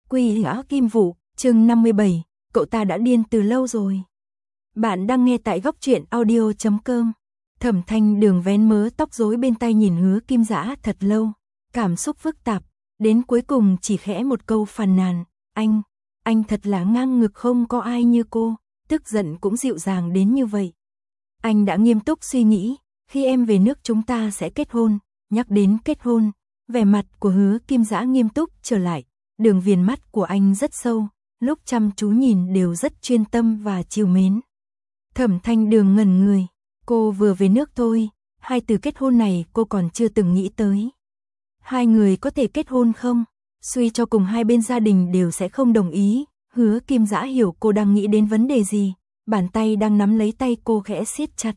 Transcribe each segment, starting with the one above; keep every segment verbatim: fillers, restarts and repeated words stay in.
Quỷ Gã Kim Vũ, chương năm mươi bảy, cậu ta đã điên từ lâu rồi. Bạn đang nghe tại góc truyện audio chấm com. Thẩm Thanh Đường vén mớ tóc rối bên tai nhìn Hứa Kim Dã thật lâu, cảm xúc phức tạp, đến cuối cùng chỉ khẽ một câu phàn nàn, anh, anh thật là ngang ngược, không có ai như cô, tức giận cũng dịu dàng đến như vậy. Anh đã nghiêm túc suy nghĩ, khi em về nước chúng ta sẽ kết hôn, nhắc đến kết hôn, vẻ mặt của Hứa Kim Dã nghiêm túc trở lại, đường viền mắt của anh rất sâu, lúc chăm chú nhìn đều rất chuyên tâm và trìu mến. Thẩm Thanh Đường ngẩn người, cô vừa về nước thôi, hai từ kết hôn này cô còn chưa từng nghĩ tới. Hai người có thể kết hôn không? Suy cho cùng hai bên gia đình đều sẽ không đồng ý. Hứa Kim Dã hiểu cô đang nghĩ đến vấn đề gì, bàn tay đang nắm lấy tay cô khẽ siết chặt.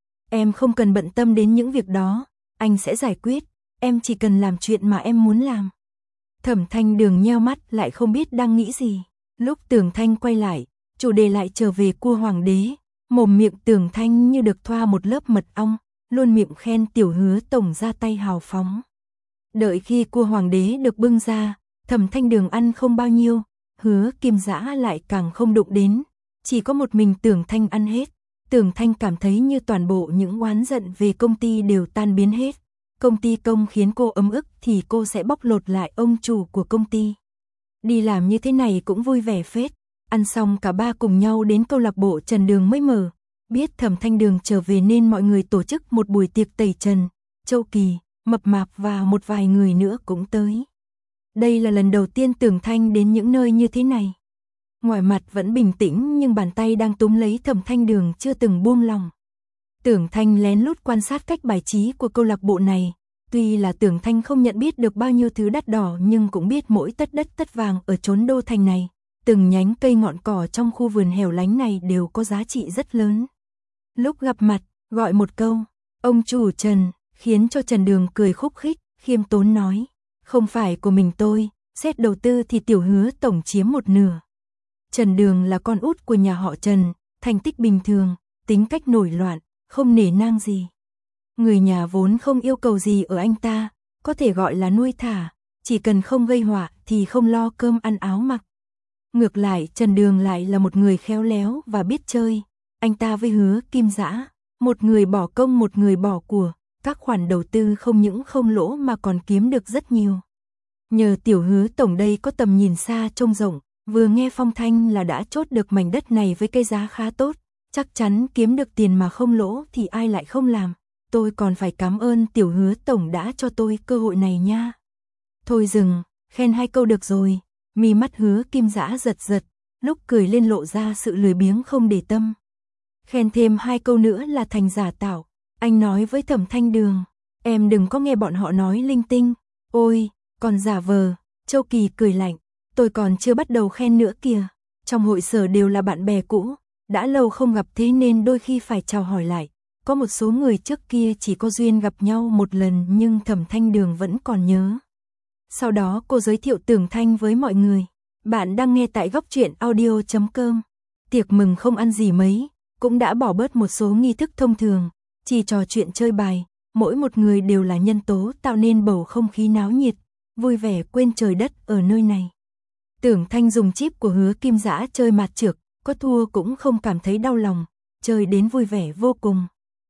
Em không cần bận tâm đến những việc đó, anh sẽ giải quyết, em chỉ cần làm chuyện mà em muốn làm. Thẩm Thanh Đường nheo mắt lại không biết đang nghĩ gì. Lúc Tưởng Thanh quay lại, chủ đề lại trở về cua hoàng đế, mồm miệng Tưởng Thanh như được thoa một lớp mật ong, luôn miệng khen tiểu Hứa tổng ra tay hào phóng. Đợi khi cua hoàng đế được bưng ra, Thẩm Thanh Đường ăn không bao nhiêu, Hứa Kim Dã lại càng không đụng đến, chỉ có một mình Tưởng Thanh ăn hết. Tưởng Thanh cảm thấy như toàn bộ những oán giận về công ty đều tan biến hết. Công ty công khiến cô ấm ức thì cô sẽ bóc lột lại ông chủ của công ty. Đi làm như thế này cũng vui vẻ phết. Ăn xong cả ba cùng nhau đến câu lạc bộ Trần Đường mới mở. Biết Thẩm Thanh Đường trở về nên mọi người tổ chức một buổi tiệc tẩy trần. Châu Kỳ, Mập Mạp và một vài người nữa cũng tới. Đây là lần đầu tiên Tưởng Thanh đến những nơi như thế này. Ngoài mặt vẫn bình tĩnh nhưng bàn tay đang túm lấy Thẩm Thanh Đường chưa từng buông lòng. Tưởng Thanh lén lút quan sát cách bài trí của câu lạc bộ này. Tuy là Tưởng Thanh không nhận biết được bao nhiêu thứ đắt đỏ nhưng cũng biết mỗi tất đất tất vàng ở chốn đô thành này. Từng nhánh cây ngọn cỏ trong khu vườn hẻo lánh này đều có giá trị rất lớn. Lúc gặp mặt, gọi một câu, ông chủ Trần, khiến cho Trần Đường cười khúc khích, khiêm tốn nói. Không phải của mình tôi, xét đầu tư thì tiểu Hứa tổng chiếm một nửa. Trần Đường là con út của nhà họ Trần, thành tích bình thường, tính cách nổi loạn, không nể nang gì. Người nhà vốn không yêu cầu gì ở anh ta, có thể gọi là nuôi thả, chỉ cần không gây họa thì không lo cơm ăn áo mặc. Ngược lại Trần Đường lại là một người khéo léo và biết chơi, anh ta với Hứa Kim Dã, một người bỏ công một người bỏ của, các khoản đầu tư không những không lỗ mà còn kiếm được rất nhiều. Nhờ tiểu Hứa tổng đây có tầm nhìn xa trông rộng, vừa nghe phong thanh là đã chốt được mảnh đất này với cái giá khá tốt, chắc chắn kiếm được tiền mà không lỗ thì ai lại không làm. Tôi còn phải cảm ơn tiểu Hứa tổng đã cho tôi cơ hội này nha. Thôi dừng, khen hai câu được rồi. Mi mắt Hứa Kim Dã giật giật, lúc cười lên lộ ra sự lười biếng không để tâm. Khen thêm hai câu nữa là thành giả tạo. Anh nói với Thẩm Thanh Đường, em đừng có nghe bọn họ nói linh tinh. Ôi, còn giả vờ. Châu Kỳ cười lạnh, tôi còn chưa bắt đầu khen nữa kìa. Trong hội sở đều là bạn bè cũ, đã lâu không gặp thế nên đôi khi phải chào hỏi lại. Có một số người trước kia chỉ có duyên gặp nhau một lần nhưng Thẩm Thanh Đường vẫn còn nhớ. Sau đó cô giới thiệu Tưởng Thanh với mọi người. Bạn đang nghe tại góc truyện audio chấm com. Tiệc mừng không ăn gì mấy, cũng đã bỏ bớt một số nghi thức thông thường, chỉ trò chuyện chơi bài, mỗi một người đều là nhân tố tạo nên bầu không khí náo nhiệt, vui vẻ quên trời đất ở nơi này. Tưởng Thanh dùng chip của Hứa Kim Dã chơi mạt trược, có thua cũng không cảm thấy đau lòng, chơi đến vui vẻ vô cùng.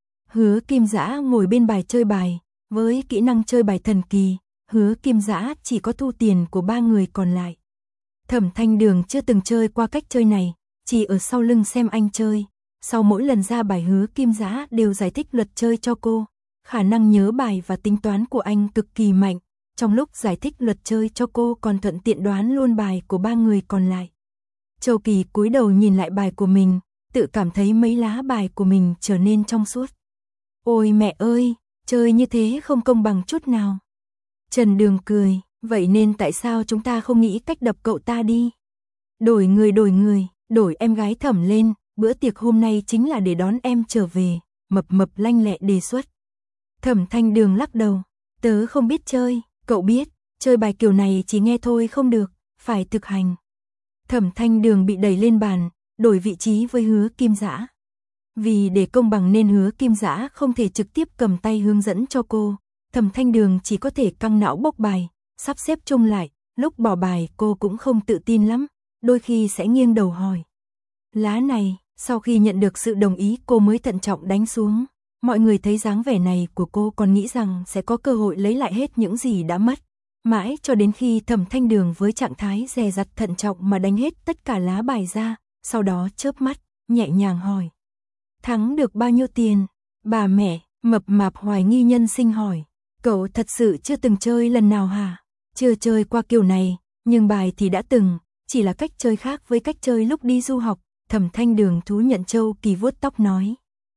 Hứa Kim Dã ngồi bên bài chơi bài, với kỹ năng chơi bài thần kỳ, Hứa Kim Dã chỉ có thu tiền của ba người còn lại. Thẩm Thanh Đường chưa từng chơi qua cách chơi này, chỉ ở sau lưng xem anh chơi. Sau mỗi lần ra bài Hứa Kim Dã đều giải thích luật chơi cho cô. Khả năng nhớ bài và tính toán của anh cực kỳ mạnh. Trong lúc giải thích luật chơi cho cô còn thuận tiện đoán luôn bài của ba người còn lại. Châu Kỳ cúi đầu nhìn lại bài của mình, tự cảm thấy mấy lá bài của mình trở nên trong suốt. Ôi mẹ ơi, chơi như thế không công bằng chút nào. Trần Đường cười, vậy nên tại sao chúng ta không nghĩ cách đập cậu ta đi? Đổi người đổi người, đổi em gái Thẩm lên, bữa tiệc hôm nay chính là để đón em trở về, Mập Mập lanh lẹ đề xuất. Thẩm Thanh Đường lắc đầu, tớ không biết chơi, cậu biết, chơi bài kiểu này chỉ nghe thôi không được, phải thực hành. Thẩm Thanh Đường bị đẩy lên bàn, đổi vị trí với Hứa Kim Dã. Vì để công bằng nên Hứa Kim Dã không thể trực tiếp cầm tay hướng dẫn cho cô. Thẩm Thanh Đường chỉ có thể căng não bốc bài, sắp xếp chung lại, Lúc bỏ bài cô cũng không tự tin lắm, đôi khi sẽ nghiêng đầu hỏi. Lá này, sau khi nhận được sự đồng ý cô mới thận trọng đánh xuống. Mọi người thấy dáng vẻ này của cô còn nghĩ rằng sẽ có cơ hội lấy lại hết những gì đã mất. Mãi cho đến khi Thẩm Thanh Đường với trạng thái dè dặt thận trọng mà đánh hết tất cả lá bài ra, sau đó chớp mắt, nhẹ nhàng hỏi. Thắng được bao nhiêu tiền? Bà mẹ, mập mạp hoài nghi nhân sinh hỏi. Cậu thật sự chưa từng chơi lần nào hả? Chưa chơi qua kiểu này, nhưng bài thì đã từng, chỉ là cách chơi khác với cách chơi lúc đi du học. Thẩm Thanh Đường thú nhận Châu Kỳ vuốt tóc nói.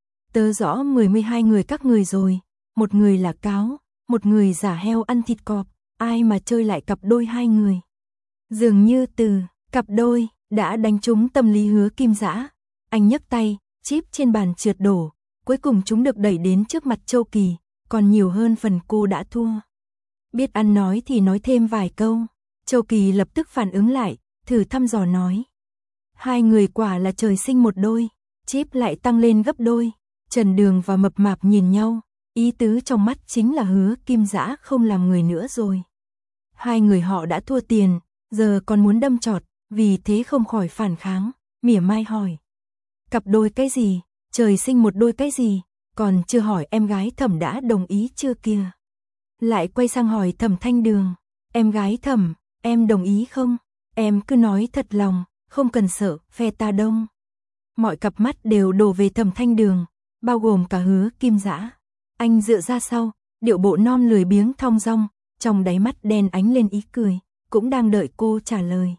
Tớ rõ mười mươi hai người các người rồi, một người là cáo, một người giả heo ăn thịt cọp, ai mà chơi lại cặp đôi hai người. Dường như từ cặp đôi đã đánh trúng tâm lý Hứa Kim Dã. Anh nhấc tay, chip trên bàn trượt đổ, cuối cùng chúng được đẩy đến trước mặt Châu Kỳ, còn nhiều hơn phần cô đã thua. Biết ăn nói thì nói thêm vài câu. Châu Kỳ lập tức phản ứng lại, thử thăm dò nói. Hai người quả là trời sinh một đôi, chip lại tăng lên gấp đôi. Trần Đường và Mập Mạp nhìn nhau, ý tứ trong mắt chính là Hứa Kim Dã không làm người nữa rồi. Hai người họ đã thua tiền, giờ còn muốn đâm chọt, vì thế không khỏi phản kháng, mỉa mai hỏi. Cặp đôi cái gì, trời sinh một đôi cái gì, còn chưa hỏi em gái Thẩm đã đồng ý chưa kìa. Lại quay sang hỏi Thẩm Thanh Đường, em gái Thẩm, em đồng ý không? Em cứ nói thật lòng, không cần sợ, phe ta đông. Mọi cặp mắt đều đổ về Thẩm Thanh Đường, bao gồm cả Hứa Kim Dã. Anh dựa ra sau, điệu bộ non lười biếng thong dong, trong đáy mắt đen ánh lên ý cười, cũng đang đợi cô trả lời.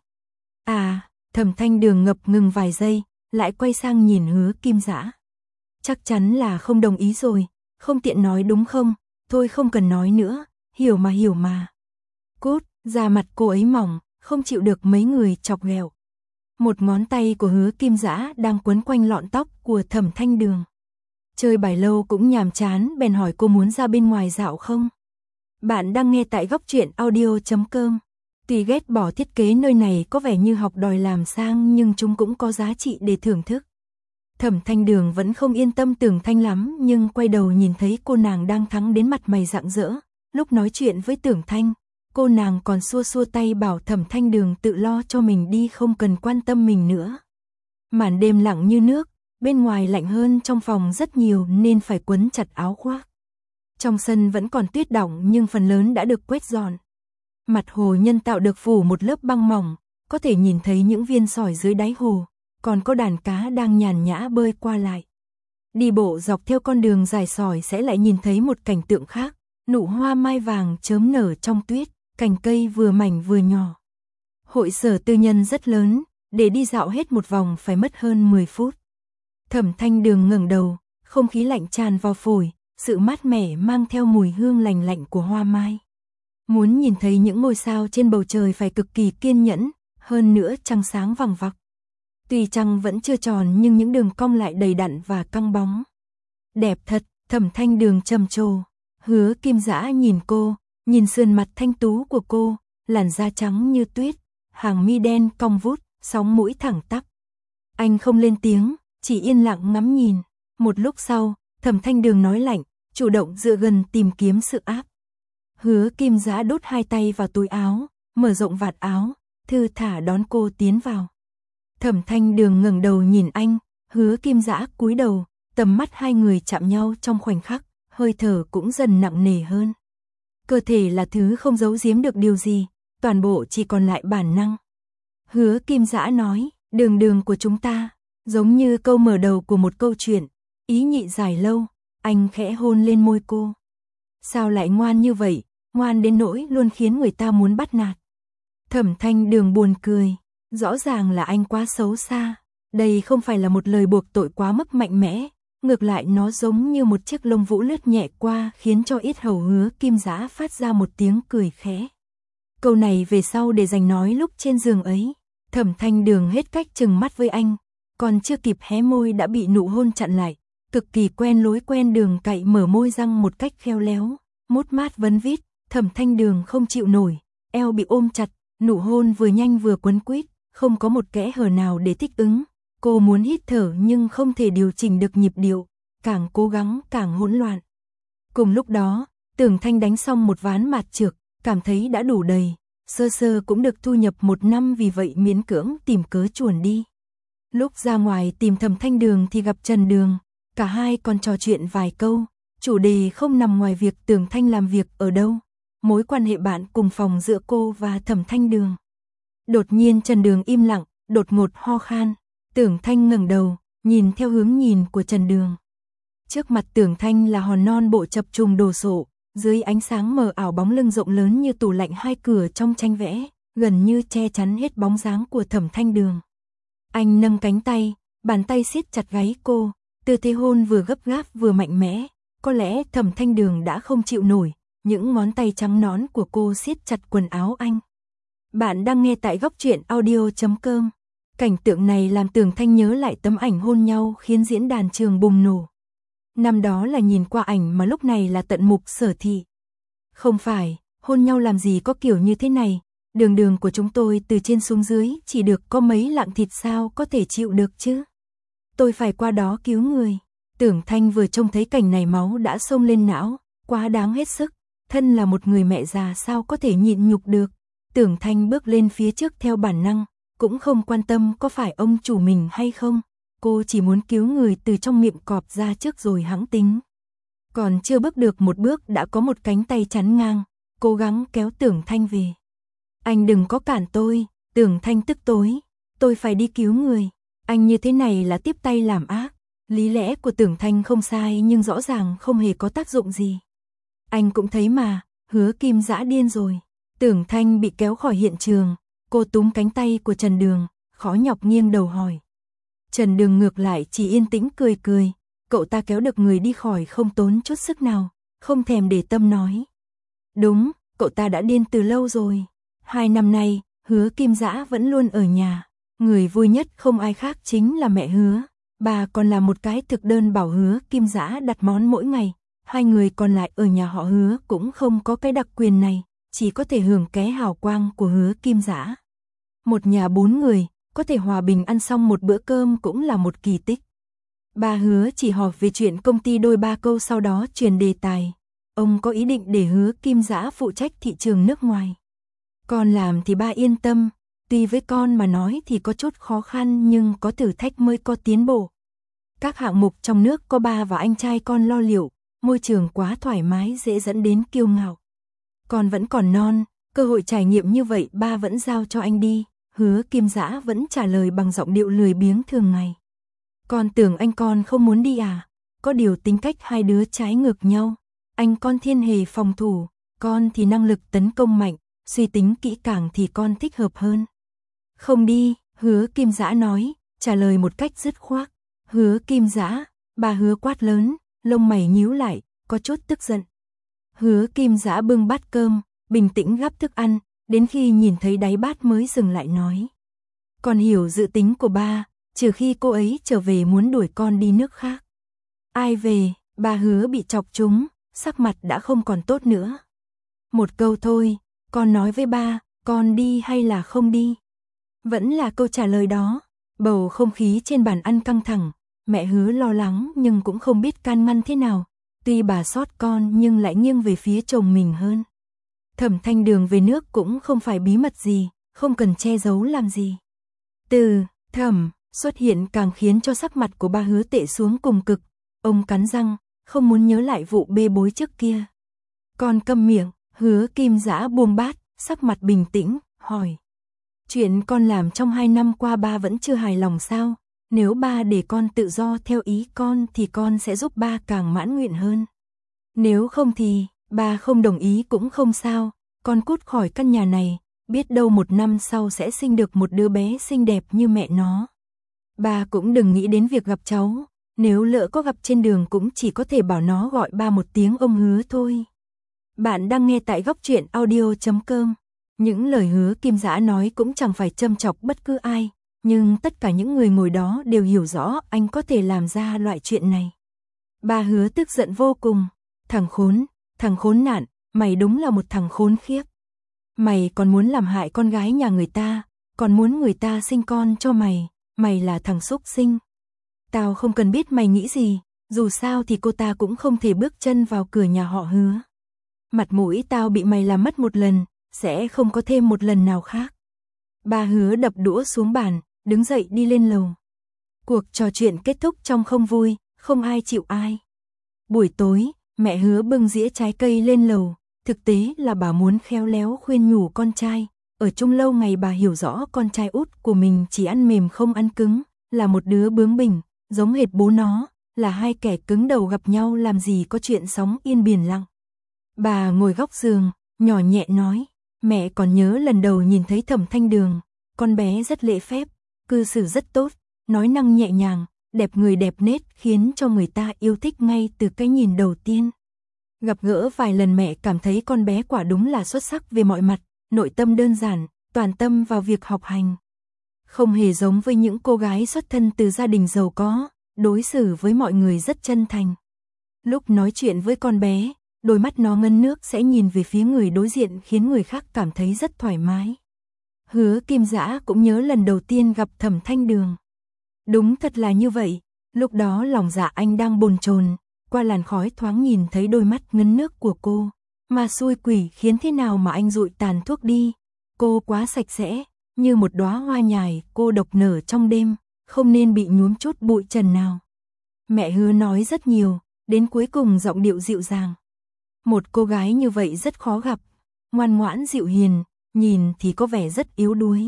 À, Thẩm Thanh Đường ngập ngừng vài giây, lại quay sang nhìn Hứa Kim Dã. Chắc chắn là không đồng ý rồi, không tiện nói đúng không? Thôi không cần nói nữa, hiểu mà hiểu mà. Cút, da mặt cô ấy mỏng, không chịu được mấy người chọc ghẹo. Một ngón tay của Hứa Kim Dã đang quấn quanh lọn tóc của Thẩm Thanh Đường. Chơi bài lâu cũng nhàm chán, bèn hỏi cô muốn ra bên ngoài dạo không? Bạn đang nghe tại góc truyện audio chấm com. Tuy ghét bỏ thiết kế nơi này có vẻ như học đòi làm sang nhưng chúng cũng có giá trị để thưởng thức. Thẩm Thanh Đường vẫn không yên tâm Tưởng Thanh lắm nhưng quay đầu nhìn thấy cô nàng đang thắng đến mặt mày rạng rỡ. Lúc nói chuyện với Tưởng Thanh, cô nàng còn xua xua tay bảo Thẩm Thanh Đường tự lo cho mình đi không cần quan tâm mình nữa. Màn đêm lặng như nước, bên ngoài lạnh hơn trong phòng rất nhiều nên phải quấn chặt áo khoác. Trong sân vẫn còn tuyết đọng nhưng phần lớn đã được quét dọn. Mặt hồ nhân tạo được phủ một lớp băng mỏng, có thể nhìn thấy những viên sỏi dưới đáy hồ, còn có đàn cá đang nhàn nhã bơi qua lại. Đi bộ dọc theo con đường dài sỏi sẽ lại nhìn thấy một cảnh tượng khác, nụ hoa mai vàng chớm nở trong tuyết, cành cây vừa mảnh vừa nhỏ. Hội sở tư nhân rất lớn, để đi dạo hết một vòng phải mất hơn mười phút. Thẩm Thanh Đường ngẩng đầu, không khí lạnh tràn vào phổi, sự mát mẻ mang theo mùi hương lành lạnh của hoa mai. Muốn nhìn thấy những ngôi sao trên bầu trời phải cực kỳ kiên nhẫn, hơn nữa trăng sáng vằng vặc. Tuy trăng vẫn chưa tròn nhưng những đường cong lại đầy đặn và căng bóng. Đẹp thật, Thẩm Thanh Đường trầm trồ. Hứa Kim Dã nhìn cô, nhìn sườn mặt thanh tú của cô, làn da trắng như tuyết, hàng mi đen cong vút, sóng mũi thẳng tắp. Anh không lên tiếng, chỉ yên lặng ngắm nhìn. Một lúc sau, Thẩm Thanh Đường nói lạnh, chủ động dựa gần tìm kiếm sự áp. Hứa Kim Dã đút hai tay vào túi áo, mở rộng vạt áo, thư thả đón cô tiến vào. Thẩm Thanh Đường ngẩng đầu nhìn anh, Hứa Kim Dã cúi đầu, tầm mắt hai người chạm nhau trong khoảnh khắc, hơi thở cũng dần nặng nề hơn. Cơ thể là thứ không giấu giếm được điều gì, toàn bộ chỉ còn lại bản năng. Hứa Kim Dã nói, đường đường của chúng ta, giống như câu mở đầu của một câu chuyện, ý nhị dài lâu, anh khẽ hôn lên môi cô. Sao lại ngoan như vậy, ngoan đến nỗi luôn khiến người ta muốn bắt nạt. Thẩm Thanh Đường buồn cười, rõ ràng là anh quá xấu xa. Đây không phải là một lời buộc tội quá mức mạnh mẽ, ngược lại nó giống như một chiếc lông vũ lướt nhẹ qua khiến cho yết hầu Hứa Kim Dã phát ra một tiếng cười khẽ. Câu này về sau để dành nói lúc trên giường ấy. Thẩm Thanh Đường hết cách chừng mắt với anh, còn chưa kịp hé môi đã bị nụ hôn chặn lại, cực kỳ quen lối quen đường cậy mở môi răng một cách khéo léo, mút mát vấn vít. Thẩm Thanh Đường không chịu nổi, eo bị ôm chặt, nụ hôn vừa nhanh vừa quấn quýt, không có một kẽ hở nào để thích ứng. Cô muốn hít thở nhưng không thể điều chỉnh được nhịp điệu, càng cố gắng càng hỗn loạn. Cùng lúc đó, Tưởng Thanh đánh xong một ván mạt trược, cảm thấy đã đủ đầy, sơ sơ cũng được thu nhập một năm, vì vậy miễn cưỡng tìm cớ chuồn đi. Lúc ra ngoài tìm Thẩm Thanh Đường thì gặp Trần Đường, cả hai còn trò chuyện vài câu, chủ đề không nằm ngoài việc Tưởng Thanh làm việc ở đâu, mối quan hệ bạn cùng phòng giữa cô và Thẩm Thanh Đường. Đột nhiên Trần Đường im lặng, đột ngột ho khan, Tưởng Thanh ngẩng đầu, nhìn theo hướng nhìn của Trần Đường. Trước mặt Tưởng Thanh là hòn non bộ chập trùng đồ sộ, dưới ánh sáng mờ ảo bóng lưng rộng lớn như tủ lạnh hai cửa trong tranh vẽ, gần như che chắn hết bóng dáng của Thẩm Thanh Đường. Anh nâng cánh tay, bàn tay siết chặt gáy cô, tư thế hôn vừa gấp gáp vừa mạnh mẽ, có lẽ Thẩm Thanh Đường đã không chịu nổi, những ngón tay trắng nõn của cô siết chặt quần áo anh. Bạn đang nghe tại góc truyện audio chấm com. Cảnh tượng này làm Tưởng Thanh nhớ lại tấm ảnh hôn nhau khiến diễn đàn trường bùng nổ. Năm đó là nhìn qua ảnh mà lúc này là tận mục Sở Thị. Không phải, hôn nhau làm gì có kiểu như thế này, Đường Đường của chúng tôi từ trên xuống dưới chỉ được có mấy lạng thịt, sao có thể chịu được chứ. Tôi phải qua đó cứu người. Tưởng Thanh vừa trông thấy cảnh này máu đã xông lên não, quá đáng hết sức, thân là một người mẹ già sao có thể nhịn nhục được. Tưởng Thanh bước lên phía trước theo bản năng, cũng không quan tâm có phải ông chủ mình hay không, cô chỉ muốn cứu người từ trong miệng cọp ra trước rồi hẵng tính. Còn chưa bước được một bước đã có một cánh tay chắn ngang, cố gắng kéo Tưởng Thanh về. Anh đừng có cản tôi, Tưởng Thanh tức tối, tôi phải đi cứu người, anh như thế này là tiếp tay làm ác. Lý lẽ của Tưởng Thanh không sai nhưng rõ ràng không hề có tác dụng gì. Anh cũng thấy mà, Hứa Kim Dã điên rồi. Tưởng Thanh bị kéo khỏi hiện trường, cô túm cánh tay của Trần Đường, khó nhọc nghiêng đầu hỏi. Trần Đường ngược lại chỉ yên tĩnh cười cười, cậu ta kéo được người đi khỏi không tốn chút sức nào, không thèm để tâm nói. Đúng, cậu ta đã điên từ lâu rồi. Hai năm nay, Hứa Kim Dã vẫn luôn ở nhà, người vui nhất không ai khác chính là mẹ Hứa. Bà còn là một cái thực đơn bảo Hứa Kim Dã đặt món mỗi ngày, hai người còn lại ở nhà họ Hứa cũng không có cái đặc quyền này, chỉ có thể hưởng ké hào quang của Hứa Kim Dã. Một nhà bốn người, có thể hòa bình ăn xong một bữa cơm cũng là một kỳ tích. Bà Hứa chỉ hỏi về chuyện công ty đôi ba câu sau đó chuyển đề tài. Ông có ý định để Hứa Kim Dã phụ trách thị trường nước ngoài. Con làm thì ba yên tâm, tuy với con mà nói thì có chút khó khăn nhưng có thử thách mới có tiến bộ. Các hạng mục trong nước có ba và anh trai con lo liệu, môi trường quá thoải mái dễ dẫn đến kiêu ngạo. Con vẫn còn non, cơ hội trải nghiệm như vậy ba vẫn giao cho anh đi. Hứa Kim Dã vẫn trả lời bằng giọng điệu lười biếng thường ngày. Con tưởng anh con không muốn đi à? Có điều tính cách hai đứa trái ngược nhau. Anh con thiên hề phòng thủ, con thì năng lực tấn công mạnh, suy tính kỹ càng thì con thích hợp hơn. Không đi, Hứa Kim Dã nói, trả lời một cách dứt khoát. Hứa Kim Dã, bà Hứa quát lớn, lông mày nhíu lại, có chút tức giận. Hứa Kim Dã bưng bát cơm, bình tĩnh gắp thức ăn, đến khi nhìn thấy đáy bát mới dừng lại nói. Con hiểu dự tính của ba, trừ khi cô ấy trở về muốn đuổi con đi nước khác. Ai về, bà Hứa bị chọc trúng, sắc mặt đã không còn tốt nữa. Một câu thôi, con nói với ba, con đi hay là không đi? Vẫn là câu trả lời đó. Bầu không khí trên bàn ăn căng thẳng, mẹ Hứa lo lắng nhưng cũng không biết can ngăn thế nào. Tuy bà xót con nhưng lại nghiêng về phía chồng mình hơn. Thẩm Thanh Đường về nước cũng không phải bí mật gì, không cần che giấu làm gì. Từ Thẩm xuất hiện càng khiến cho sắc mặt của ba Hứa tệ xuống cùng cực. Ông cắn răng, không muốn nhớ lại vụ bê bối trước kia. Con câm miệng, Hứa Kim Dã buông bát, sắc mặt bình tĩnh, hỏi. Chuyện con làm trong hai năm qua ba vẫn chưa hài lòng sao? Nếu ba để con tự do theo ý con thì con sẽ giúp ba càng mãn nguyện hơn. Nếu không thì, ba không đồng ý cũng không sao, con cút khỏi căn nhà này, biết đâu một năm sau sẽ sinh được một đứa bé xinh đẹp như mẹ nó. Ba cũng đừng nghĩ đến việc gặp cháu, nếu lỡ có gặp trên đường cũng chỉ có thể bảo nó gọi ba một tiếng ông Hứa thôi. Bạn đang nghe tại góc truyện audio chấm com. Những lời Hứa Kim Dã nói cũng chẳng phải châm chọc bất cứ ai, nhưng tất cả những người ngồi đó đều hiểu rõ anh có thể làm ra loại chuyện này. Bà Hứa tức giận vô cùng, thằng khốn, thằng khốn nạn, mày đúng là một thằng khốn khiếp. Mày còn muốn làm hại con gái nhà người ta, còn muốn người ta sinh con cho mày, mày là thằng xúc sinh. Tao không cần biết mày nghĩ gì, dù sao thì cô ta cũng không thể bước chân vào cửa nhà họ Hứa. Mặt mũi tao bị mày làm mất một lần, sẽ không có thêm một lần nào khác. Bà Hứa đập đũa xuống bàn, đứng dậy đi lên lầu. Cuộc trò chuyện kết thúc trong không vui, không ai chịu ai. Buổi tối, mẹ Hứa bưng dĩa trái cây lên lầu, thực tế là bà muốn khéo léo khuyên nhủ con trai. Ở chung lâu ngày bà hiểu rõ con trai út của mình chỉ ăn mềm không ăn cứng, là một đứa bướng bỉnh, giống hệt bố nó, là hai kẻ cứng đầu gặp nhau làm gì có chuyện sóng yên biển lặng. Bà ngồi góc giường, nhỏ nhẹ nói, mẹ còn nhớ lần đầu nhìn thấy Thẩm Thanh Đường, con bé rất lễ phép, cư xử rất tốt, nói năng nhẹ nhàng, đẹp người đẹp nết khiến cho người ta yêu thích ngay từ cái nhìn đầu tiên. Gặp gỡ vài lần mẹ cảm thấy con bé quả đúng là xuất sắc về mọi mặt, nội tâm đơn giản, toàn tâm vào việc học hành. Không hề giống với những cô gái xuất thân từ gia đình giàu có, đối xử với mọi người rất chân thành. Lúc nói chuyện với con bé, đôi mắt nó ngấn nước sẽ nhìn về phía người đối diện khiến người khác cảm thấy rất thoải mái. Hứa Kim Dã cũng nhớ lần đầu tiên gặp Thẩm Thanh Đường. Đúng thật là như vậy, lúc đó lòng dạ anh đang bồn chồn, qua làn khói thoáng nhìn thấy đôi mắt ngấn nước của cô. Mà xui quỷ khiến thế nào mà anh dụi tàn thuốc đi. Cô quá sạch sẽ, như một đóa hoa nhài cô độc nở trong đêm, không nên bị nhuốm chút bụi trần nào. Mẹ Hứa nói rất nhiều, đến cuối cùng giọng điệu dịu dàng. Một cô gái như vậy rất khó gặp, ngoan ngoãn dịu hiền, nhìn thì có vẻ rất yếu đuối.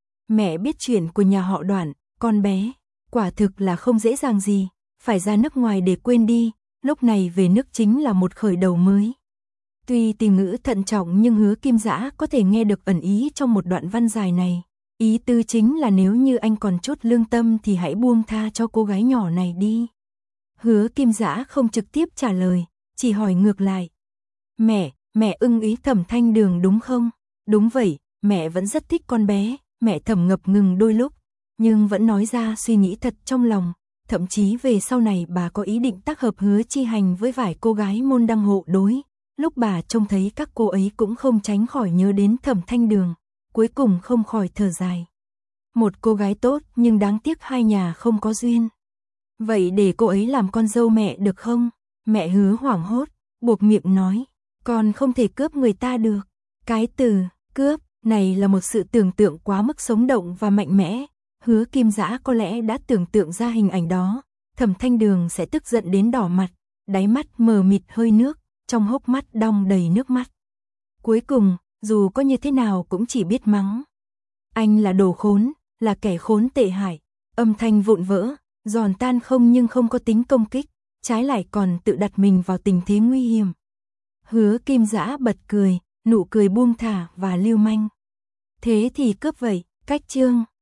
Mẹ biết chuyện của nhà họ Đoạn, con bé, quả thực là không dễ dàng gì, phải ra nước ngoài để quên đi, lúc này về nước chính là một khởi đầu mới. Tuy từ ngữ thận trọng nhưng Hứa Kim Dã có thể nghe được ẩn ý trong một đoạn văn dài này. Ý tư chính là nếu như anh còn chút lương tâm thì hãy buông tha cho cô gái nhỏ này đi. Hứa Kim Dã không trực tiếp trả lời, chỉ hỏi ngược lại. Mẹ, mẹ ưng ý Thẩm Thanh Đường đúng không? Đúng vậy, mẹ vẫn rất thích con bé, mẹ thầm ngập ngừng đôi lúc, nhưng vẫn nói ra suy nghĩ thật trong lòng. Thậm chí về sau này bà có ý định tác hợp Hứa Chi Hành với vài cô gái môn đăng hộ đối. Lúc bà trông thấy các cô ấy cũng không tránh khỏi nhớ đến Thẩm Thanh Đường, cuối cùng không khỏi thở dài. Một cô gái tốt nhưng đáng tiếc hai nhà không có duyên. Vậy để cô ấy làm con dâu mẹ được không? Mẹ Hứa hoảng hốt, buộc miệng nói, con không thể cướp người ta được. Cái từ cướp này là một sự tưởng tượng quá mức sống động và mạnh mẽ. Hứa Kim Dã có lẽ đã tưởng tượng ra hình ảnh đó. Thẩm Thanh Đường sẽ tức giận đến đỏ mặt, đáy mắt mờ mịt hơi nước, trong hốc mắt đong đầy nước mắt. Cuối cùng, dù có như thế nào cũng chỉ biết mắng. Anh là đồ khốn, là kẻ khốn tệ hại. Âm thanh vụn vỡ, giòn tan không nhưng không có tính công kích, trái lại còn tự đặt mình vào tình thế nguy hiểm. Hứa Kim Dã bật cười, nụ cười buông thả và lưu manh. Thế thì cướp vậy, cách chương.